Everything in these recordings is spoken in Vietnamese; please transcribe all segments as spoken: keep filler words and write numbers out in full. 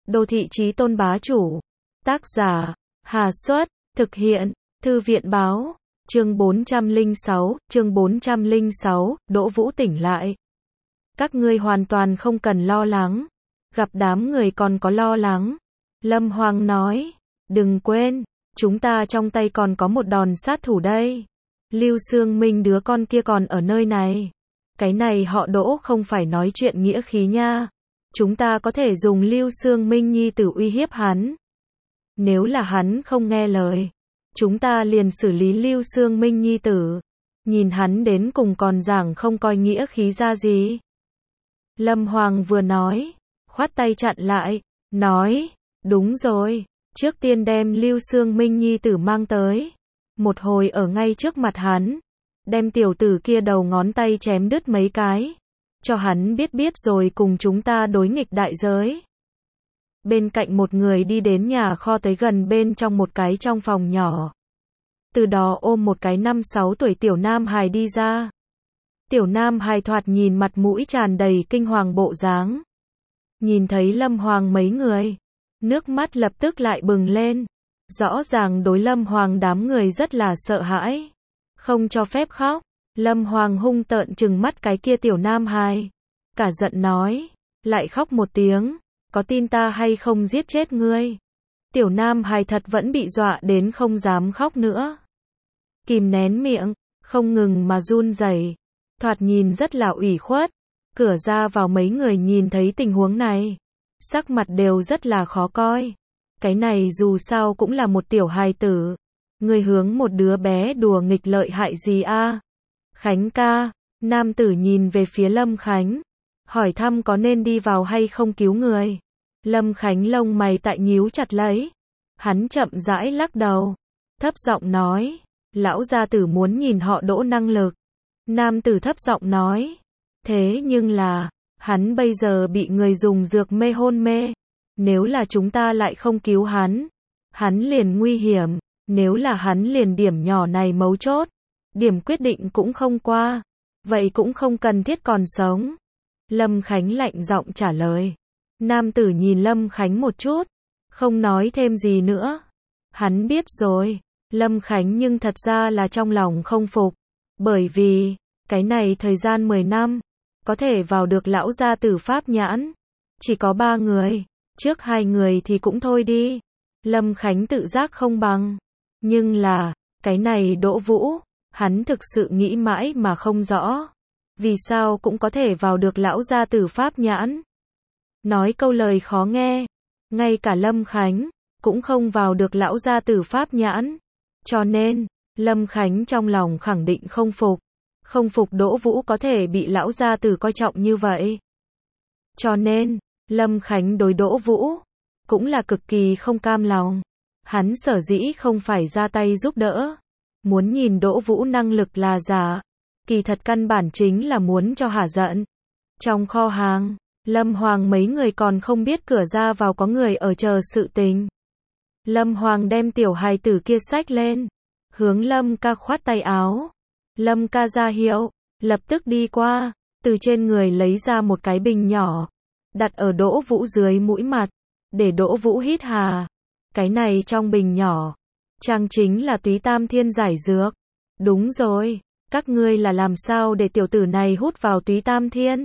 Đô thị chí tôn bá chủ. Tác giả, Hà Xuất, thực hiện, Thư viện báo, chương bốn trăm lẻ sáu, chương bốn trăm lẻ sáu, Đỗ Vũ tỉnh lại. Các ngươi hoàn toàn không cần lo lắng. Gặp đám người còn có lo lắng. Lâm Hoàng nói, đừng quên, chúng ta trong tay còn có một đòn sát thủ đây. Lưu Xương Minh đứa con kia còn ở nơi này. Cái này họ Đỗ không phải nói chuyện nghĩa khí nha. Chúng ta có thể dùng Lưu Xương Minh nhi tử uy hiếp hắn. Nếu là hắn không nghe lời, chúng ta liền xử lý Lưu Xương Minh nhi tử. Nhìn hắn đến cùng còn giảng không coi nghĩa khí ra gì. Lâm Hoàng vừa nói, khoát tay chặn lại, nói, đúng rồi, trước tiên đem Lưu Xương Minh nhi tử mang tới. Một hồi ở ngay trước mặt hắn, đem tiểu tử kia đầu ngón tay chém đứt mấy cái, cho hắn biết biết rồi cùng chúng ta đối nghịch đại giới. Bên cạnh một người đi đến nhà kho tới gần bên trong một cái trong phòng nhỏ. Từ đó ôm một cái năm sáu tuổi tiểu nam hài đi ra. Tiểu nam hài thoạt nhìn mặt mũi tràn đầy kinh hoàng bộ dáng. Nhìn thấy Lâm Hoàng mấy người, nước mắt lập tức lại bừng lên. Rõ ràng đối Lâm Hoàng đám người rất là sợ hãi. Không cho phép khóc. Lâm Hoàng hung tợn trừng mắt cái kia tiểu nam hài. Cả giận nói, lại khóc một tiếng, có tin ta hay không giết chết ngươi. Tiểu nam hài thật vẫn bị dọa đến không dám khóc nữa. Kìm nén miệng, không ngừng mà run rẩy, thoạt nhìn rất là ủy khuất. Cửa ra vào mấy người nhìn thấy tình huống này, sắc mặt đều rất là khó coi. Cái này dù sao cũng là một tiểu hài tử. Người hướng một đứa bé đùa nghịch lợi hại gì a? Khánh ca, nam tử nhìn về phía Lâm Khánh, hỏi thăm có nên đi vào hay không cứu người. Lâm Khánh lông mày tại nhíu chặt lấy. Hắn chậm rãi lắc đầu, thấp giọng nói, lão gia tử muốn nhìn họ Đỗ năng lực. Nam tử thấp giọng nói, thế nhưng là, hắn bây giờ bị người dùng dược mê hôn mê. Nếu là chúng ta lại không cứu hắn, hắn liền nguy hiểm. Nếu là hắn liền điểm nhỏ này mấu chốt, điểm quyết định cũng không qua, vậy cũng không cần thiết còn sống. Lâm Khánh lạnh giọng trả lời. Nam tử nhìn Lâm Khánh một chút, không nói thêm gì nữa. Hắn biết rồi, Lâm Khánh nhưng thật ra là trong lòng không phục. Bởi vì, cái này thời gian mười năm, có thể vào được lão gia tử pháp nhãn. Chỉ có ba người, trước hai người thì cũng thôi đi. Lâm Khánh tự giác không bằng. Nhưng là, cái này Đỗ Vũ, hắn thực sự nghĩ mãi mà không rõ. Vì sao cũng có thể vào được lão gia tử pháp nhãn. Nói câu lời khó nghe, ngay cả Lâm Khánh, cũng không vào được lão gia tử pháp nhãn. Cho nên, Lâm Khánh trong lòng khẳng định không phục. Không phục Đỗ Vũ có thể bị lão gia tử coi trọng như vậy. Cho nên, Lâm Khánh đối Đỗ Vũ, cũng là cực kỳ không cam lòng. Hắn sở dĩ không phải ra tay giúp đỡ. Muốn nhìn Đỗ Vũ năng lực là giả. Kỳ thật căn bản chính là muốn cho hả giận. Trong kho hàng, Lâm Hoàng mấy người còn không biết cửa ra vào có người ở chờ sự tình. Lâm Hoàng đem tiểu hài tử kia xách lên. Hướng Lâm ca khoát tay áo. Lâm ca ra hiệu, lập tức đi qua. Từ trên người lấy ra một cái bình nhỏ. Đặt ở Đỗ Vũ dưới mũi mặt. Để Đỗ Vũ hít hà. Cái này trong bình nhỏ, trang chính là túy tam thiên giải dược. Đúng rồi, các ngươi là làm sao để tiểu tử này hút vào túy tam thiên?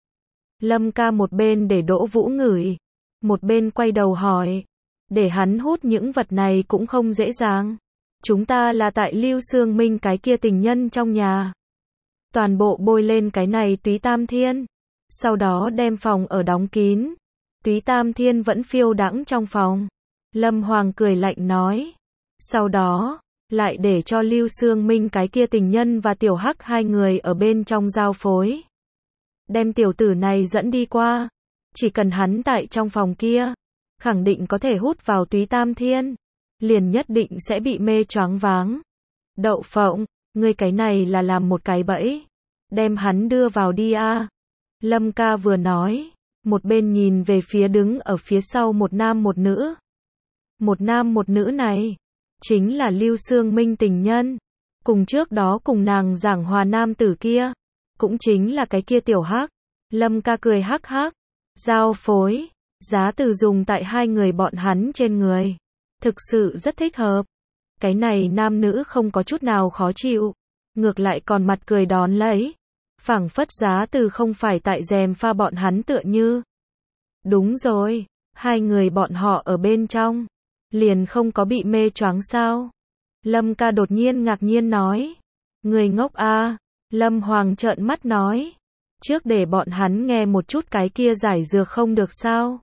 Lâm ca một bên để Đỗ Vũ ngửi, một bên quay đầu hỏi, để hắn hút những vật này cũng không dễ dàng. Chúng ta là tại Lưu Xương Minh cái kia tình nhân trong nhà. Toàn bộ bôi lên cái này túy tam thiên, sau đó đem phòng ở đóng kín. Túy tam thiên vẫn phiêu đãng trong phòng. Lâm Hoàng cười lạnh nói. Sau đó, lại để cho Lưu Xương Minh cái kia tình nhân và tiểu hắc hai người ở bên trong giao phối. Đem tiểu tử này dẫn đi qua. Chỉ cần hắn tại trong phòng kia, khẳng định có thể hút vào túy tam thiên. Liền nhất định sẽ bị mê choáng váng. Đậu phộng, ngươi cái này là làm một cái bẫy. Đem hắn đưa vào đi a. Lâm ca vừa nói, một bên nhìn về phía đứng ở phía sau một nam một nữ. Một nam một nữ này, chính là Lưu Xương Minh tình nhân. Cùng trước đó cùng nàng giảng hòa nam tử kia, cũng chính là cái kia tiểu hắc. Lâm ca cười hắc hắc. Giao phối, Giá từ dùng tại hai người bọn hắn trên người. Thực sự rất thích hợp. Cái này nam nữ không có chút nào khó chịu. Ngược lại còn mặt cười đón lấy. Phảng phất giá từ không phải tại rèm pha bọn hắn tựa như. Đúng rồi, hai người bọn họ ở bên trong. Liền không có bị mê choáng sao? Lâm ca đột nhiên ngạc nhiên nói. Người ngốc a. Lâm Hoàng trợn mắt nói. Trước để bọn hắn nghe một chút cái kia giải dược không được sao?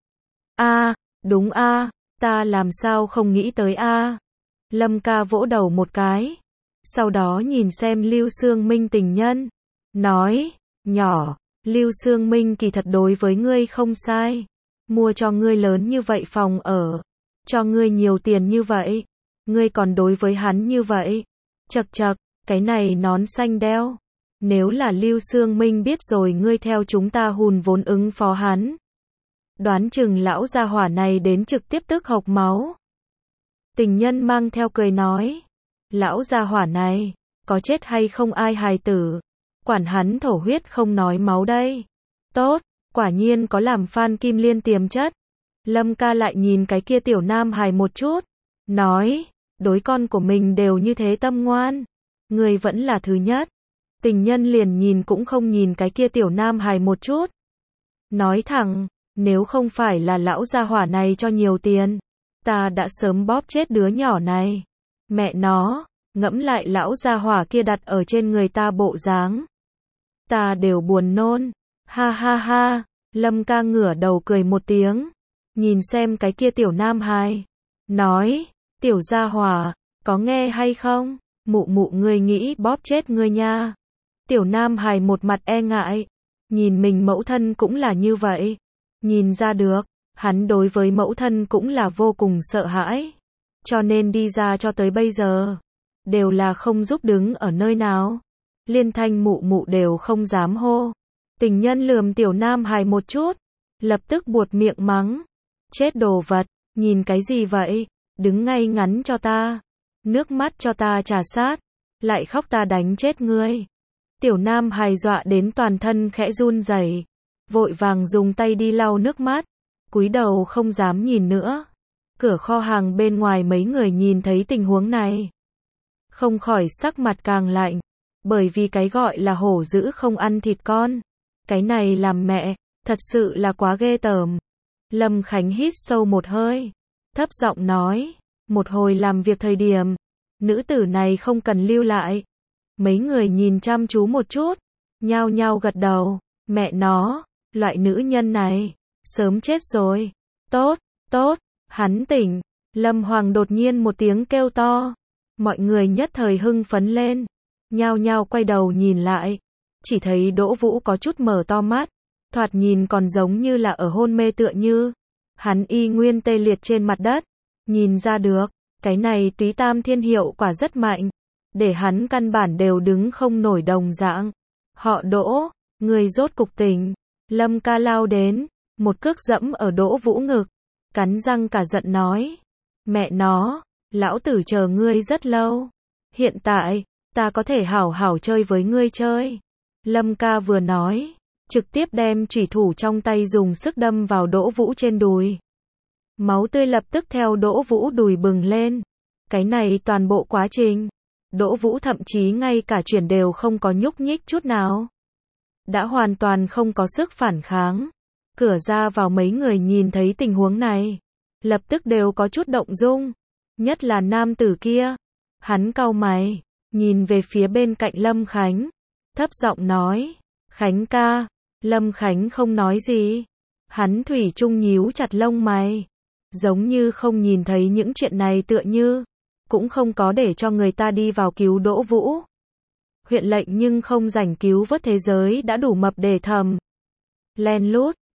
A, đúng a, ta làm sao không nghĩ tới a. Lâm ca vỗ đầu một cái. Sau đó nhìn xem Lưu Sương Minh tình nhân. Nói, nhỏ, Lưu Sương Minh kỳ thật đối với ngươi không sai. Mua cho ngươi lớn như vậy phòng ở. Cho ngươi nhiều tiền như vậy. Ngươi còn đối với hắn như vậy. Chật chật, cái này nón xanh đeo. Nếu là Lưu Sương Minh biết rồi ngươi theo chúng ta hùn vốn ứng phó hắn. Đoán chừng lão gia hỏa này đến trực tiếp tức hộc máu. Tình nhân mang theo cười nói. Lão gia hỏa này, có chết hay không ai hài tử. Quản hắn thổ huyết không nói máu đây. Tốt, quả nhiên có làm Phan Kim Liên tiềm chất. Lâm ca lại nhìn cái kia tiểu nam hài một chút. Nói, đối con của mình đều như thế tâm ngoan. Người vẫn là thứ nhất. Tình nhân liền nhìn cũng không nhìn cái kia tiểu nam hài một chút. Nói thẳng, nếu không phải là lão gia hỏa này cho nhiều tiền, ta đã sớm bóp chết đứa nhỏ này. Mẹ nó, ngẫm lại lão gia hỏa kia đặt ở trên người ta bộ dáng. Ta đều buồn nôn. Ha ha ha, Lâm ca ngửa đầu cười một tiếng. Nhìn xem cái kia tiểu nam hài. Nói, tiểu gia hỏa, có nghe hay không? Mụ mụ ngươi nghĩ bóp chết ngươi nha. Tiểu nam hài một mặt e ngại. Nhìn mình mẫu thân cũng là như vậy. Nhìn ra được, hắn đối với mẫu thân cũng là vô cùng sợ hãi. Cho nên đi ra cho tới bây giờ, đều là không giúp đứng ở nơi nào. Liên thanh mụ mụ đều không dám hô. Tình nhân lườm tiểu nam hài một chút, lập tức buột miệng mắng. Chết đồ vật, nhìn cái gì vậy? Đứng ngay ngắn cho ta. Nước mắt cho ta trà sát. Lại khóc ta đánh chết ngươi. Tiểu nam hài dọa đến toàn thân khẽ run rẩy, vội vàng dùng tay đi lau nước mắt, cúi đầu không dám nhìn nữa. Cửa kho hàng bên ngoài mấy người nhìn thấy tình huống này, không khỏi sắc mặt càng lạnh, bởi vì cái gọi là hổ dữ không ăn thịt con. Cái này làm mẹ, thật sự là quá ghê tởm. Lâm Khánh hít sâu một hơi, thấp giọng nói, một hồi làm việc thời điểm, nữ tử này không cần lưu lại. Mấy người nhìn chăm chú một chút, nhao nhao gật đầu, mẹ nó, loại nữ nhân này, sớm chết rồi. Tốt, tốt, hắn tỉnh. Lâm Hoàng đột nhiên một tiếng kêu to. Mọi người nhất thời hưng phấn lên, nhao nhao quay đầu nhìn lại. Chỉ thấy Đỗ Vũ có chút mở to mắt, thoạt nhìn còn giống như là ở hôn mê tựa như. Hắn y nguyên tê liệt trên mặt đất. Nhìn ra được, cái này túy tam thiên hiệu quả rất mạnh. Để hắn căn bản đều đứng không nổi đồng dạng. Họ Đỗ, người rốt cục tỉnh. Lâm ca lao đến, một cước dẫm ở Đỗ Vũ ngực, cắn răng cả giận nói. Mẹ nó, lão tử chờ ngươi rất lâu. Hiện tại, ta có thể hảo hảo chơi với ngươi chơi. Lâm ca vừa nói, trực tiếp đem chủy thủ trong tay dùng sức đâm vào Đỗ Vũ trên đùi. Máu tươi lập tức theo Đỗ Vũ đùi bừng lên. Cái này toàn bộ quá trình, Đỗ Vũ thậm chí ngay cả chuyển đều không có nhúc nhích chút nào. Đã hoàn toàn không có sức phản kháng. Cửa ra vào mấy người nhìn thấy tình huống này, lập tức đều có chút động dung. Nhất là nam tử kia. Hắn cau mày, nhìn về phía bên cạnh Lâm Khánh, thấp giọng nói, Khánh ca. Lâm Khánh không nói gì. Hắn thủy chung nhíu chặt lông mày, giống như không nhìn thấy những chuyện này tựa như. Cũng không có để cho người ta đi vào cứu Đỗ Vũ. Huyện lệnh nhưng không rảnh cứu vớt thế giới đã đủ mập để thầm. Len lút,